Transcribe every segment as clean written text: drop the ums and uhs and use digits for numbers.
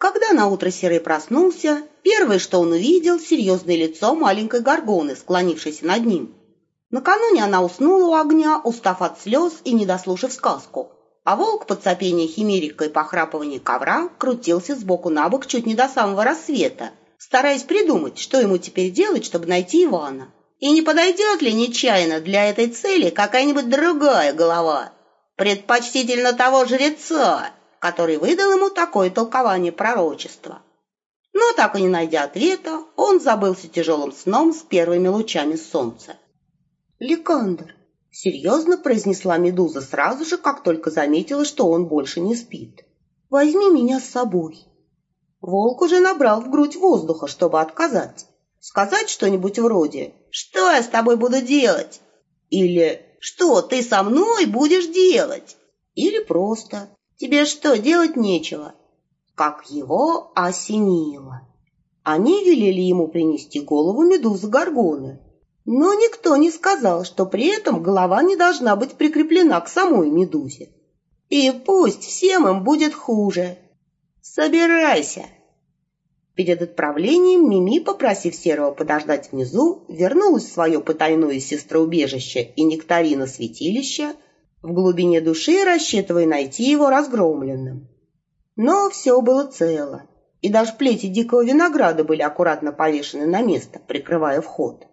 Когда наутро Серый проснулся, первое, что он увидел, серьезное лицо маленькой горгоны, склонившейся над ним. Накануне она уснула у огня, устав от слез и не дослушав сказку. А волк под сопение химерика и похрапывание ковра крутился сбоку на бок чуть не до самого рассвета, стараясь придумать, что ему теперь делать, чтобы найти Ивана. И не подойдет ли нечаянно для этой цели какая-нибудь другая голова, предпочтительно того жреца, который выдал ему такое толкование пророчества. Но, так и не найдя ответа, он забылся тяжелым сном с первыми лучами солнца. «Ликандр», — серьезно произнесла Медуза сразу же, как только заметила, что он больше не спит, — «возьми меня с собой». Волк уже набрал в грудь воздуха, чтобы отказать. Сказать что-нибудь вроде «Что я с тобой буду делать?» или «Что ты со мной будешь делать?» или просто «Тебе что, делать нечего?» Как его осенило. Они велели ему принести голову медузы Горгоны, но никто не сказал, что при этом голова не должна быть прикреплена к самой медузе. И пусть всем им будет хуже. Собирайся. Перед отправлением Мими, попросив Серого подождать внизу, вернулась в свое потайное сестроубежище и нектарина святилище, в глубине души рассчитывая найти его разгромленным. Но все было цело, и даже плети дикого винограда были аккуратно повешены на место, прикрывая вход.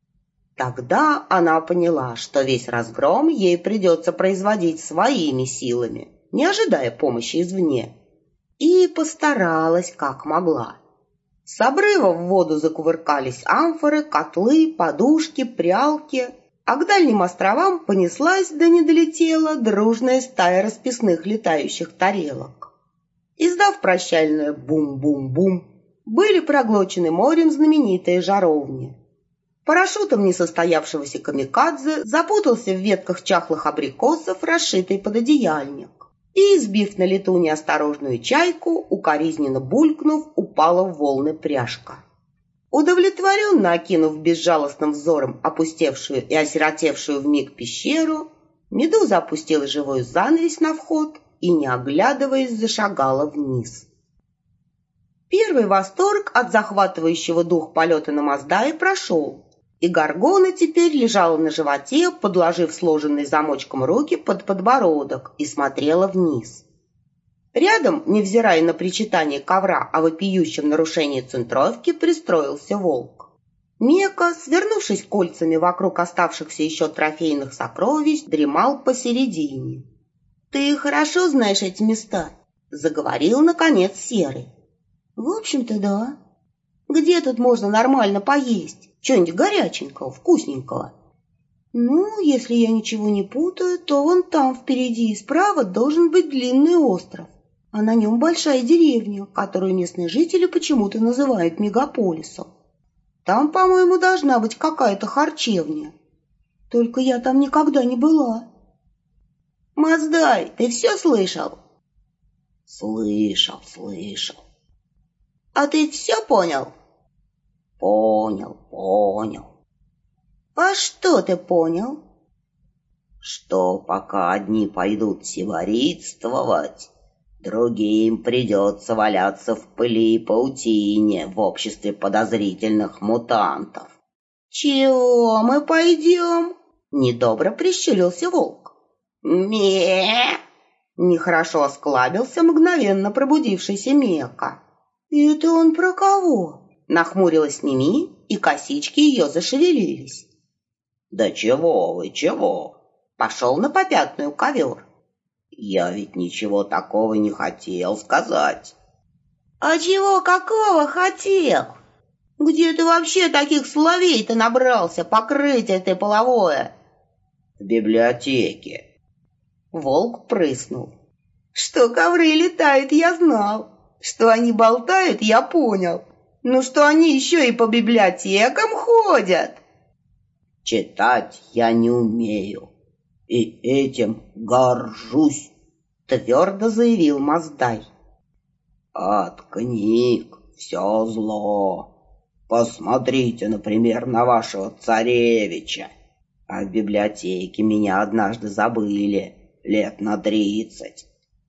Тогда она поняла, что весь разгром ей придется производить своими силами, не ожидая помощи извне, и постаралась как могла. С обрыва в воду закувыркались амфоры, котлы, подушки, прялки, а к дальним островам понеслась, да не долетела, дружная стая расписных летающих тарелок. Издав прощальное бум-бум-бум, были проглочены морем знаменитые жаровни. Парашютом несостоявшегося камикадзе запутался в ветках чахлых абрикосов, расшитый пододеяльник, и, сбив на лету неосторожную чайку, укоризненно булькнув, упала в волны пряжка. Удовлетворенно окинув безжалостным взором опустевшую и осиротевшую вмиг пещеру, медуза опустила живой занавес на вход и, не оглядываясь, зашагала вниз. Первый восторг от захватывающего дух полета на Маздае прошел, и Горгона теперь лежала на животе, подложив сложенные замочком руки под подбородок, и смотрела вниз. Рядом, невзирая на причитание ковра о вопиющем нарушении центровки, пристроился волк. Мека, свернувшись кольцами вокруг оставшихся еще трофейных сокровищ, дремал посередине. «Ты хорошо знаешь эти места?» — заговорил, наконец, Серый. «В общем-то, да. Где тут можно нормально поесть? Чего-нибудь горяченького, вкусненького?» «Ну, если я ничего не путаю, то вон там впереди и справа должен быть длинный остров, а на нем большая деревня, которую местные жители почему-то называют мегаполисом. Там, по-моему, должна быть какая-то харчевня. Только я там никогда не была». «Маздай, ты все слышал?» «Слышал. А ты все понял?» «Понял. А что ты понял?» «Что пока одни пойдут сибаритствовать, другим придется валяться в пыли и паутине в обществе подозрительных мутантов». «Чего мы пойдем?» — недобро прищурился волк. «Ме!» — нехорошо осклабился мгновенно пробудившийся Мека. «Это он про кого?» — нахмурилась Мими, и косички ее зашевелились. «Да чего вы, чего?» — пошел на попятную ковер. «Я ведь ничего такого не хотел сказать». «А чего какого хотел? Где ты вообще таких соловей-то набрался, покрытие ты половое?» «В библиотеке». Волк прыснул. «Что ковры летают, я знал. Что они болтают, я понял. Ну что они еще и по библиотекам ходят?» «Читать я не умею, и этим горжусь», — твердо заявил Маздай. «От книг все зло. Посмотрите, например, на вашего царевича. А в библиотеке меня однажды забыли лет на 30.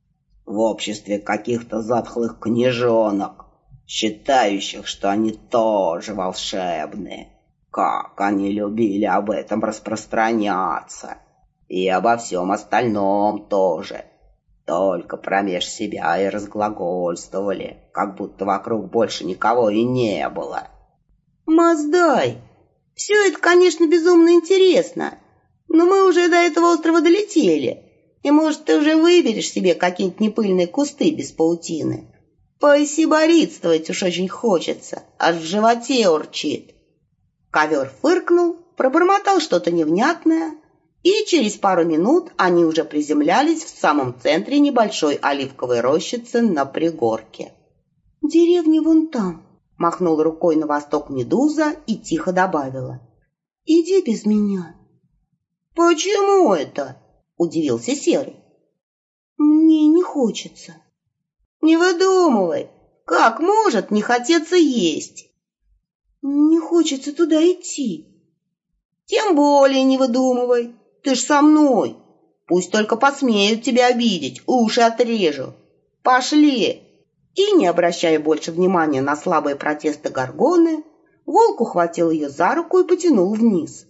в обществе каких-то затхлых княжонок, считающих, что они тоже волшебные. Как они любили об этом распространяться. И обо всем остальном тоже. Только промеж себя и разглагольствовали, как будто вокруг больше никого и не было. Маздай, все это, конечно, безумно интересно, но мы уже до этого острова долетели, и, может, ты уже выберешь себе какие-нибудь непыльные кусты без паутины. Посиборитствовать уж очень хочется, аж в животе урчит. Ковер фыркнул, пробормотал что-то невнятное, и через пару минут они уже приземлялись в самом центре небольшой оливковой рощицы на пригорке. «Деревня вон там», — махнула рукой на восток Медуза и тихо добавила. «Иди без меня». «Почему это?» — удивился Серый. «Мне не хочется». «Не выдумывай, как может не хотеться есть?» «Не хочется туда идти». «Тем более не выдумывай, ты ж со мной. Пусть только посмеют тебя обидеть, уши отрежу. Пошли!» И, не обращая больше внимания на слабые протесты Горгоны, волк ухватил ее за руку и потянул вниз.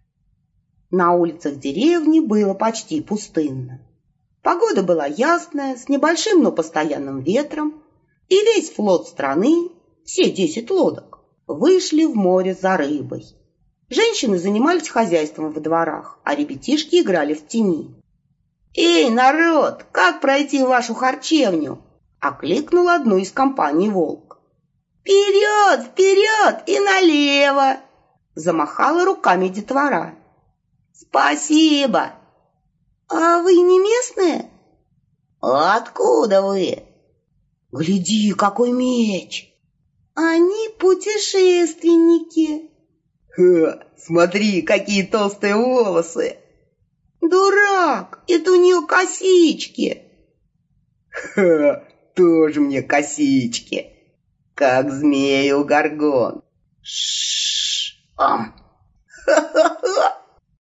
На улицах деревни было почти пустынно. Погода была ясная, с небольшим, но постоянным ветром, и весь флот страны, все 10 лодок, вышли в море за рыбой. Женщины занимались хозяйством во дворах, а ребятишки играли в тени. «Эй, народ, как пройти в вашу харчевню?» — окликнул одну из компаний волк. «Вперед, вперед и налево!» — замахала руками детвора. «Спасибо!» «А вы не местные?» «Откуда вы?» «Гляди, какой меч!» «Они путешественники!» «Ха, смотри, какие толстые волосы!» «Дурак, это у нее косички!» «Ха, тоже мне косички, как змея у Горгон!» «Ш-ш-ш! Ха-ха-ха!»